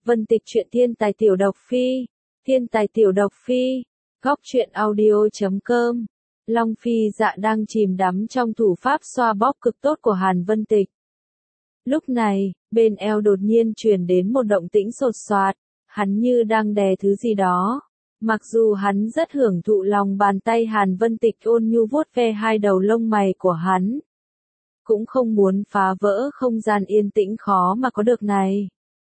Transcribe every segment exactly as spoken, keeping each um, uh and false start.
Vân Tịch truyện thiên tài tiểu độc phi, thiên tài tiểu độc phi, góc truyện audio chấm com. Long Phi Dạ đang chìm đắm trong thủ pháp xoa bóp cực tốt của Hàn Vân Tịch. Lúc này, bên eo đột nhiên truyền đến một động tĩnh sột soạt, hắn như đang đè thứ gì đó. Mặc dù hắn rất hưởng thụ lòng bàn tay Hàn Vân Tịch ôn nhu vuốt ve hai đầu lông mày của hắn, cũng không muốn phá vỡ không gian yên tĩnh khó mà có được này.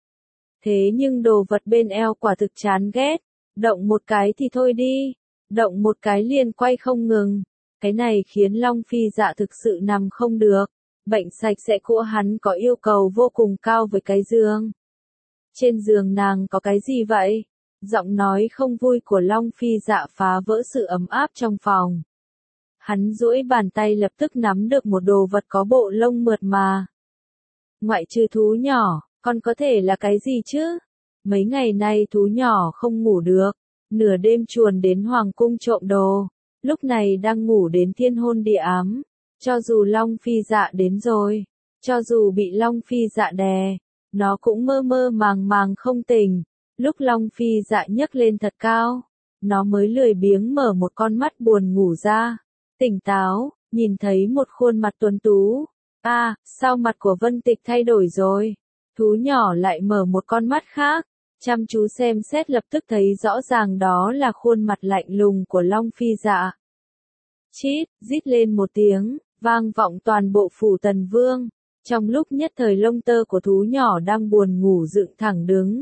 Thế nhưng đồ vật bên eo quả thực chán ghét, động một cái thì thôi đi, động một cái liền quay không ngừng. Cái này khiến Long Phi Dạ thực sự nằm không được, bệnh sạch sẽ của hắn có yêu cầu vô cùng cao với cái giường. Trên giường nàng có cái gì vậy? Giọng nói không vui của Long Phi Dạ phá vỡ sự ấm áp trong phòng. Hắn duỗi bàn tay lập tức nắm được một đồ vật có bộ lông mượt mà. Ngoại trừ thú nhỏ, còn có thể là cái gì chứ? Mấy ngày nay thú nhỏ không ngủ được, nửa đêm chuồn đến hoàng cung trộm đồ, lúc này đang ngủ đến thiên hôn địa ám. Cho dù Long Phi Dạ đến rồi, cho dù bị Long Phi Dạ đè, nó cũng mơ mơ màng màng không tỉnh. Lúc Long Phi Dạ nhấc lên thật cao, nó mới lười biếng mở một con mắt buồn ngủ ra. Tỉnh táo, nhìn thấy một khuôn mặt tuấn tú. À, sao mặt của Vân Tịch thay đổi rồi? Thú nhỏ lại mở một con mắt khác, chăm chú xem xét lập tức thấy rõ ràng đó là khuôn mặt lạnh lùng của Long Phi Dạ. Chít, rít lên một tiếng, vang vọng toàn bộ phủ Tần Vương. Trong lúc nhất thời lông tơ của thú nhỏ đang buồn ngủ dựng thẳng đứng.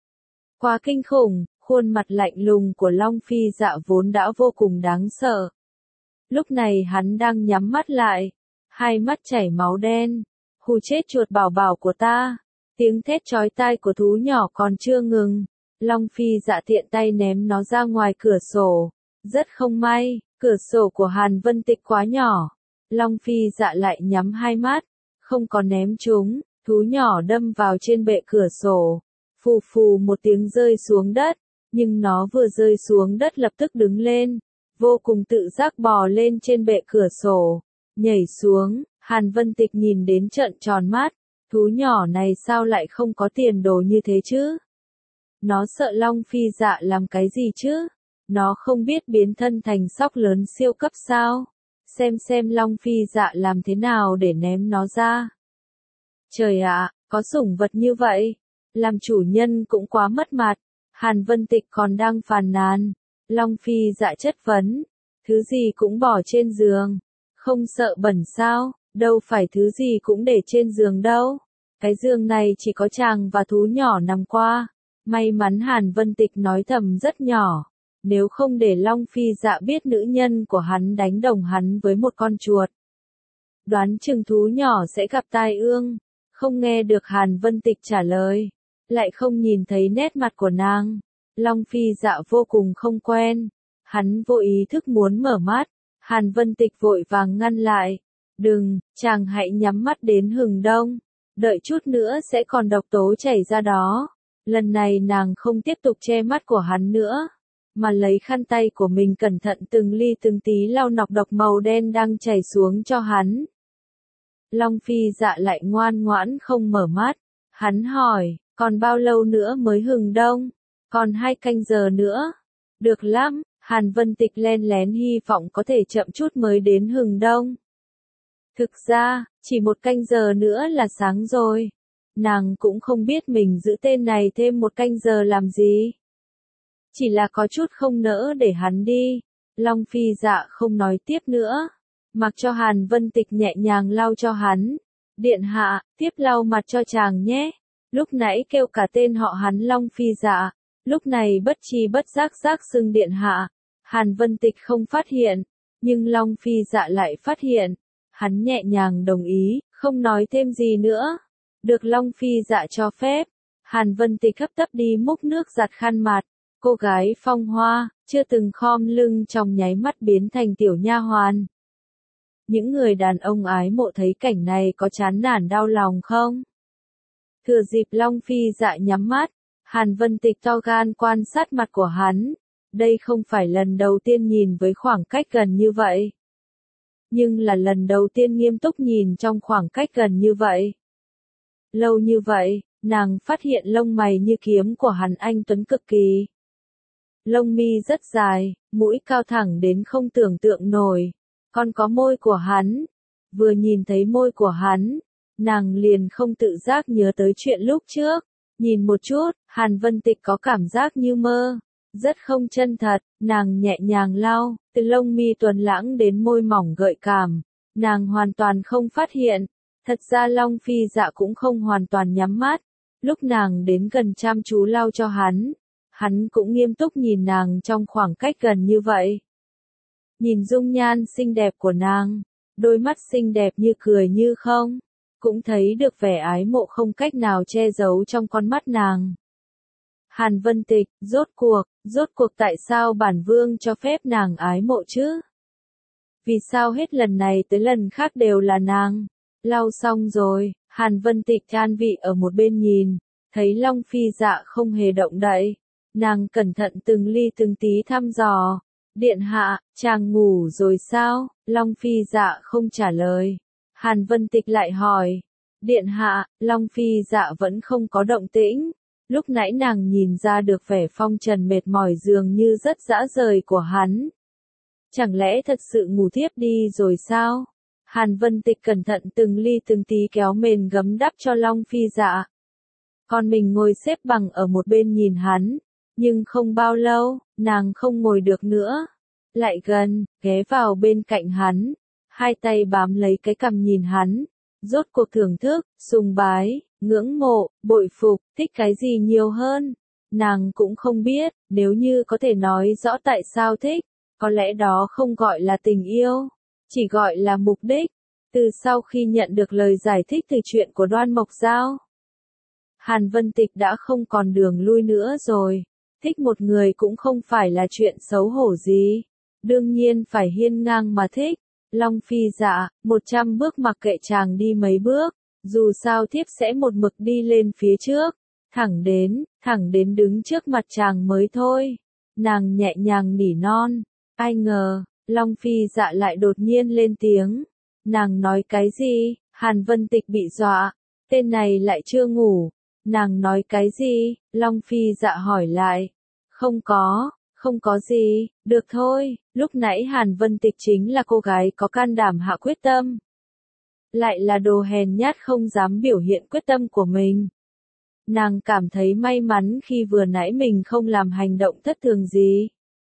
Quá kinh khủng, khuôn mặt lạnh lùng của Long Phi Dạ vốn đã vô cùng đáng sợ. Lúc này hắn đang nhắm mắt lại, hai mắt chảy máu đen. Hù chết chuột bảo bảo của ta. Tiếng thét chói tai của thú nhỏ còn chưa ngừng. Long Phi Dạ tiện tay ném nó ra ngoài cửa sổ. Rất không may, cửa sổ của Hàn Vân Tịch quá nhỏ. Long Phi Dạ lại nhắm hai mắt, không có ném chúng. Thú nhỏ đâm vào trên bệ cửa sổ. Phù phù một tiếng rơi xuống đất. Nhưng nó vừa rơi xuống đất lập tức đứng lên. Vô cùng tự giác bò lên trên bệ cửa sổ. Nhảy xuống, Hàn Vân Tịch nhìn đến trợn tròn mắt. Thú nhỏ này sao lại không có tiền đồ như thế chứ? Nó sợ Long Phi Dạ làm cái gì chứ? Nó không biết biến thân thành sóc lớn siêu cấp sao? Xem xem Long Phi Dạ làm thế nào để ném nó ra. Trời ạ, có sủng vật như vậy, làm chủ nhân cũng quá mất mặt. Hàn Vân Tịch còn đang phàn nàn. Long Phi Dạ chất vấn, thứ gì cũng bỏ trên giường, không sợ bẩn sao? Đâu phải thứ gì cũng để trên giường đâu. Cái giường này chỉ có chàng và thú nhỏ nằm qua. May mắn Hàn Vân Tịch nói thầm rất nhỏ. Nếu không để Long Phi Dạ biết nữ nhân của hắn đánh đồng hắn với một con chuột, đoán chừng thú nhỏ sẽ gặp tai ương. Không nghe được Hàn Vân Tịch trả lời, lại không nhìn thấy nét mặt của nàng. Long Phi Dạ vô cùng không quen. Hắn vô ý thức muốn mở mắt. Hàn Vân Tịch vội vàng ngăn lại. Đừng, chàng hãy nhắm mắt đến hừng đông. Đợi chút nữa sẽ còn độc tố chảy ra đó. Lần này nàng không tiếp tục che mắt của hắn nữa, mà lấy khăn tay của mình cẩn thận từng ly từng tí lau nọc độc màu đen đang chảy xuống cho hắn. Long Phi Dạ lại ngoan ngoãn không mở mắt. Hắn hỏi, còn bao lâu nữa mới hừng đông? Còn hai canh giờ nữa. Được lắm, Hàn Vân Tịch len lén hy vọng có thể chậm chút mới đến hừng đông. Thực ra, chỉ một canh giờ nữa là sáng rồi. Nàng cũng không biết mình giữ tên này thêm một canh giờ làm gì. Chỉ là có chút không nỡ để hắn đi. Long Phi Dạ không nói tiếp nữa. Mặc cho Hàn Vân Tịch nhẹ nhàng lau cho hắn. Điện hạ, tiếp lau mặt cho chàng nhé. Lúc nãy kêu cả tên họ hắn Long Phi Dạ. Lúc này bất chi bất giác giác xưng điện hạ. Hàn Vân Tịch không phát hiện. Nhưng Long Phi Dạ lại phát hiện. Hắn nhẹ nhàng đồng ý, không nói thêm gì nữa. Được Long Phi Dạ cho phép. Hàn Vân Tịch hấp tấp đi múc nước giặt khăn mặt. Cô gái phong hoa, chưa từng khom lưng trong nháy mắt biến thành tiểu nha hoàn. Những người đàn ông ái mộ thấy cảnh này có chán nản đau lòng không? Thừa dịp Long Phi Dạ nhắm mắt, Hàn Vân Tịch to gan quan sát mặt của hắn. Đây không phải lần đầu tiên nhìn với khoảng cách gần như vậy. Nhưng là lần đầu tiên nghiêm túc nhìn trong khoảng cách gần như vậy. Lâu như vậy, nàng phát hiện lông mày như kiếm của hắn anh tuấn cực kỳ. Lông mi rất dài, mũi cao thẳng đến không tưởng tượng nổi, còn có môi của hắn. Vừa nhìn thấy môi của hắn, nàng liền không tự giác nhớ tới chuyện lúc trước. Nhìn một chút, Hàn Vân Tịch có cảm giác như mơ, rất không chân thật, nàng nhẹ nhàng lau, từ lông mi tuấn lãng đến môi mỏng gợi cảm, nàng hoàn toàn không phát hiện. Thật ra Long Phi Dạ cũng không hoàn toàn nhắm mắt, lúc nàng đến gần chăm chú lau cho hắn, hắn cũng nghiêm túc nhìn nàng trong khoảng cách gần như vậy. Nhìn dung nhan xinh đẹp của nàng, đôi mắt xinh đẹp như cười như không, cũng thấy được vẻ ái mộ không cách nào che giấu trong con mắt nàng. Hàn Vân Tịch, rốt cuộc, rốt cuộc tại sao bản vương cho phép nàng ái mộ chứ? Vì sao hết lần này tới lần khác đều là nàng? Lau xong rồi, Hàn Vân Tịch an vị ở một bên nhìn, thấy Long Phi Dạ không hề động đậy. Nàng cẩn thận từng ly từng tí thăm dò. Điện hạ, chàng ngủ rồi sao? Long Phi Dạ không trả lời. Hàn Vân Tịch lại hỏi. Điện hạ, Long Phi Dạ vẫn không có động tĩnh. Lúc nãy nàng nhìn ra được vẻ phong trần mệt mỏi dường như rất dã rời của hắn. Chẳng lẽ thật sự ngủ thiếp đi rồi sao? Hàn Vân Tịch cẩn thận từng ly từng tí kéo mền gấm đắp cho Long Phi Dạ. Còn mình ngồi xếp bằng ở một bên nhìn hắn. Nhưng không bao lâu, nàng không ngồi được nữa. Lại gần, ghé vào bên cạnh hắn. Hai tay bám lấy cái cằm nhìn hắn. Rốt cuộc thưởng thức, sùng bái, ngưỡng mộ, bội phục, thích cái gì nhiều hơn. Nàng cũng không biết, nếu như có thể nói rõ tại sao thích, có lẽ đó không gọi là tình yêu, chỉ gọi là mục đích. Từ sau khi nhận được lời giải thích từ chuyện của Đoan Mộc Giao, Hàn Vân Tịch đã không còn đường lui nữa rồi. Thích một người cũng không phải là chuyện xấu hổ gì. Đương nhiên phải hiên ngang mà thích. Long Phi Dạ, một trăm bước mặc kệ chàng đi mấy bước. Dù sao thiếp sẽ một mực đi lên phía trước. Thẳng đến, thẳng đến đứng trước mặt chàng mới thôi. Nàng nhẹ nhàng nỉ non. Ai ngờ, Long Phi Dạ lại đột nhiên lên tiếng. Nàng nói cái gì? Hàn Vân Tịch bị dọa. Tên này lại chưa ngủ. Nàng nói cái gì? Long Phi Dạ hỏi lại. Không có, không có gì, được thôi. Lúc nãy Hàn Vân Tịch chính là cô gái có can đảm hạ quyết tâm. Lại là đồ hèn nhát không dám biểu hiện quyết tâm của mình. Nàng cảm thấy may mắn khi vừa nãy mình không làm hành động thất thường gì.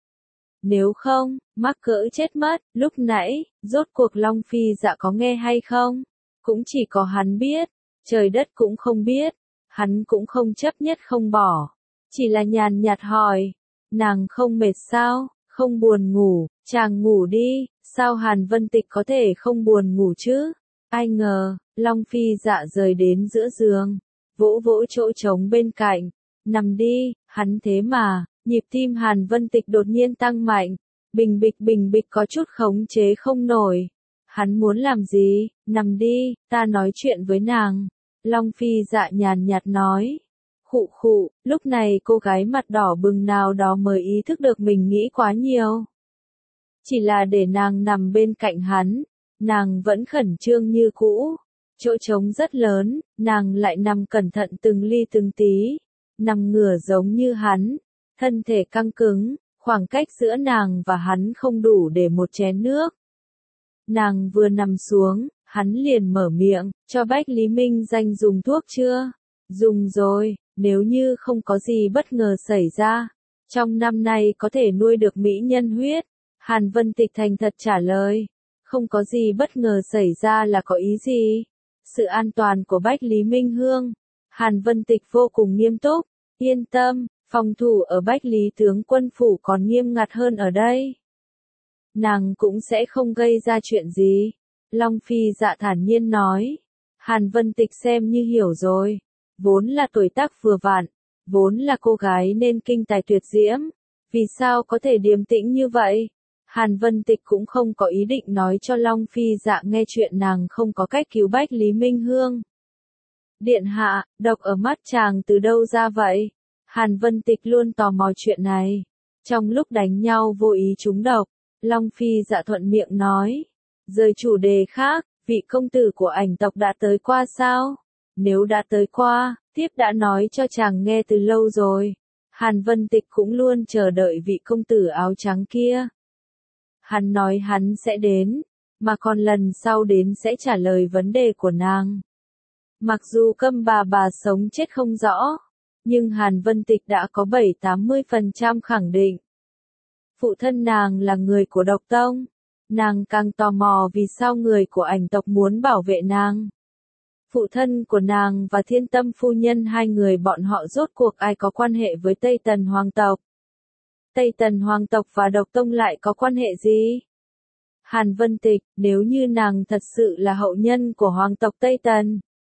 Nếu không, mắc cỡ chết mất. Lúc nãy, rốt cuộc Long Phi Dạ có nghe hay không? Cũng chỉ có hắn biết, trời đất cũng không biết. Hắn cũng không chấp nhất không bỏ, chỉ là nhàn nhạt hỏi, nàng không mệt sao, không buồn ngủ, chàng ngủ đi, sao Hàn Vân Tịch có thể không buồn ngủ chứ? Ai ngờ, Long Phi Dạ rời đến giữa giường, vỗ vỗ chỗ trống bên cạnh, nằm đi, hắn thế mà, nhịp tim Hàn Vân Tịch đột nhiên tăng mạnh, bình bịch bình bịch có chút khống chế không nổi. Hắn muốn làm gì? Nằm đi, ta nói chuyện với nàng. Long Phi Dạ nhàn nhạt nói. Khụ khụ, lúc này cô gái mặt đỏ bừng nào đó mới ý thức được mình nghĩ quá nhiều. Chỉ là để nàng nằm bên cạnh hắn, nàng vẫn khẩn trương như cũ. Chỗ trống rất lớn, nàng lại nằm cẩn thận từng ly từng tí. Nằm ngửa giống như hắn, thân thể căng cứng, khoảng cách giữa nàng và hắn không đủ để một chén nước. Nàng vừa nằm xuống, hắn liền mở miệng, cho Bách Lý Minh Danh dùng thuốc chưa? Dùng rồi, nếu như không có gì bất ngờ xảy ra, trong năm nay có thể nuôi được mỹ nhân huyết. Hàn Vân Tịch thành thật trả lời, không có gì bất ngờ xảy ra là có ý gì? Sự an toàn của Bách Lý Minh Hương. Hàn Vân Tịch vô cùng nghiêm túc, yên tâm, phòng thủ ở Bách Lý tướng quân phủ còn nghiêm ngặt hơn ở đây. Nàng cũng sẽ không gây ra chuyện gì. Long Phi Dạ thản nhiên nói. Hàn Vân Tịch xem như hiểu rồi. Vốn là tuổi tác vừa vặn. Vốn là cô gái nên kinh tài tuyệt diễm. Vì sao có thể điềm tĩnh như vậy? Hàn Vân Tịch cũng không có ý định nói cho Long Phi Dạ nghe chuyện nàng không có cách cứu Bách Lý Minh Hương. Điện hạ, độc ở mắt chàng từ đâu ra vậy? Hàn Vân Tịch luôn tò mò chuyện này. Trong lúc đánh nhau vô ý trúng độc, Long Phi Dạ thuận miệng nói. Rời chủ đề khác, vị công tử của ảnh tộc đã tới qua sao? nếu đã tới qua, thiếp đã nói cho chàng nghe từ lâu rồi. Hàn Vân Tịch cũng luôn chờ đợi vị công tử áo trắng kia. Hắn nói hắn sẽ đến, mà còn lần sau đến sẽ trả lời vấn đề của nàng. Mặc dù Câm bà bà sống chết không rõ, nhưng Hàn Vân Tịch đã có bảy đến tám mươi phần trăm khẳng định. Phụ thân nàng là người của độc tông. Nàng càng tò mò vì sao người của ảnh tộc muốn bảo vệ nàng. Phụ thân của nàng và Thiên Tâm phu nhân hai người bọn họ rốt cuộc ai có quan hệ với Tây Tần hoàng tộc. Tây Tần hoàng tộc và độc tông lại có quan hệ gì? Hàn Vân Tịch, nếu như nàng thật sự là hậu nhân của hoàng tộc Tây Tần.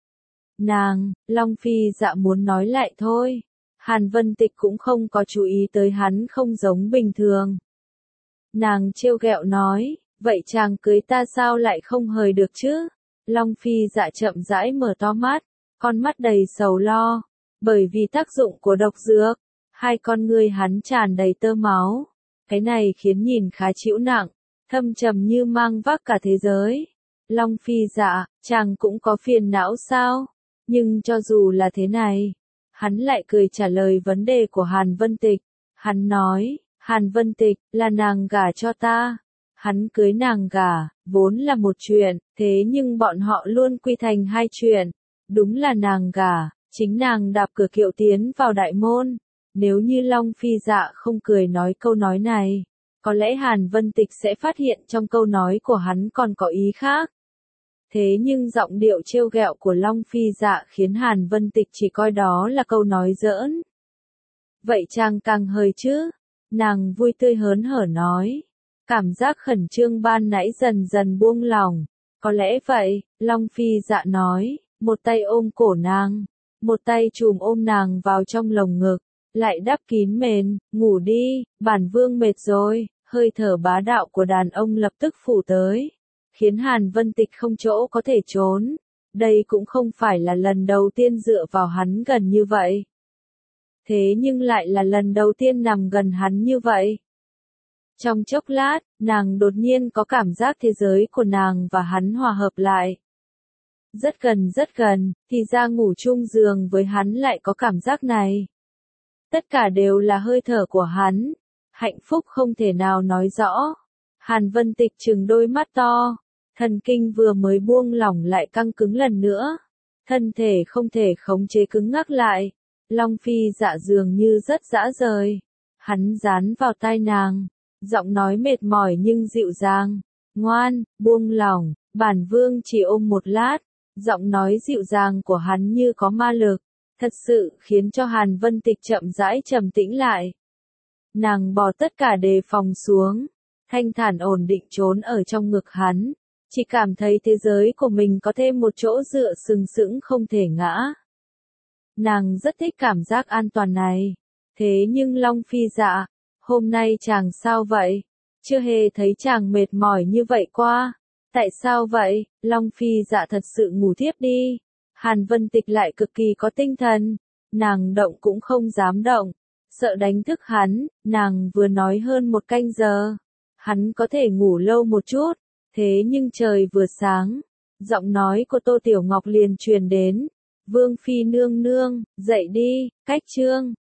Nàng, Long Phi Dạ muốn nói lại thôi. Hàn Vân Tịch cũng không có chú ý tới hắn không giống bình thường. Nàng trêu ghẹo nói, vậy chàng cưới ta sao lại không hời được chứ? Long Phi Dạ chậm rãi mở to mắt, con mắt đầy sầu lo, bởi vì tác dụng của độc dược, hai con ngươi hắn tràn đầy tơ máu. Cái này khiến nhìn khá chịu nặng, thâm trầm như mang vác cả thế giới. Long Phi Dạ, chàng cũng có phiền não sao? Nhưng cho dù là thế này, hắn lại cười trả lời vấn đề của Hàn Vân Tịch. Hắn nói, Hàn Vân Tịch, là nàng gả cho ta. Hắn cưới nàng gả, vốn là một chuyện, thế nhưng bọn họ luôn quy thành hai chuyện. Đúng là nàng gả, chính nàng đạp cửa kiệu tiến vào đại môn. Nếu như Long Phi Dạ không cười nói câu nói này, có lẽ Hàn Vân Tịch sẽ phát hiện trong câu nói của hắn còn có ý khác. Thế nhưng giọng điệu trêu ghẹo của Long Phi Dạ khiến Hàn Vân Tịch chỉ coi đó là câu nói giỡn. Vậy chàng càng hời chứ? Nàng vui tươi hớn hở nói. Cảm giác khẩn trương ban nãy dần dần buông lỏng. Có lẽ vậy, Long Phi Dạ nói, một tay ôm cổ nàng, một tay chùm ôm nàng vào trong lồng ngực, lại đắp kín mền, ngủ đi, bản vương mệt rồi. Hơi thở bá đạo của đàn ông lập tức phủ tới, khiến Hàn Vân Tịch không chỗ có thể trốn. Đây cũng không phải là lần đầu tiên dựa vào hắn gần như vậy. Thế nhưng lại là lần đầu tiên nằm gần hắn như vậy. Trong chốc lát, nàng đột nhiên có cảm giác thế giới của nàng và hắn hòa hợp lại. Rất gần rất gần, thì ra ngủ chung giường với hắn lại có cảm giác này. Tất cả đều là hơi thở của hắn. Hạnh phúc không thể nào nói rõ. Hàn Vân Tịch trừng đôi mắt to. Thần kinh vừa mới buông lỏng lại căng cứng lần nữa. Thân thể không thể khống chế cứng ngắc lại. Long Phi Dạ dường như rất dã rời. Hắn dán vào tai nàng. Giọng nói mệt mỏi nhưng dịu dàng. Ngoan, buông lỏng, bản vương chỉ ôm một lát. Giọng nói dịu dàng của hắn như có ma lực. Thật sự khiến cho Hàn Vân Tịch chậm rãi trầm tĩnh lại. Nàng bỏ tất cả đề phòng xuống, thanh thản ổn định trốn ở trong ngực hắn, chỉ cảm thấy thế giới của mình có thêm một chỗ dựa sừng sững không thể ngã. Nàng rất thích cảm giác an toàn này. Thế nhưng Long Phi Dạ, hôm nay chàng sao vậy? Chưa hề thấy chàng mệt mỏi như vậy qua. Tại sao vậy? Long Phi Dạ thật sự ngủ thiếp đi. Hàn Vân Tịch lại cực kỳ có tinh thần, nàng động cũng không dám động. Sợ đánh thức hắn, nàng vừa nói hơn một canh giờ. Hắn có thể ngủ lâu một chút, thế nhưng trời vừa sáng, giọng nói của Tô Tiểu Ngọc liền truyền đến. Vương Phi nương nương, dậy đi, cách trương.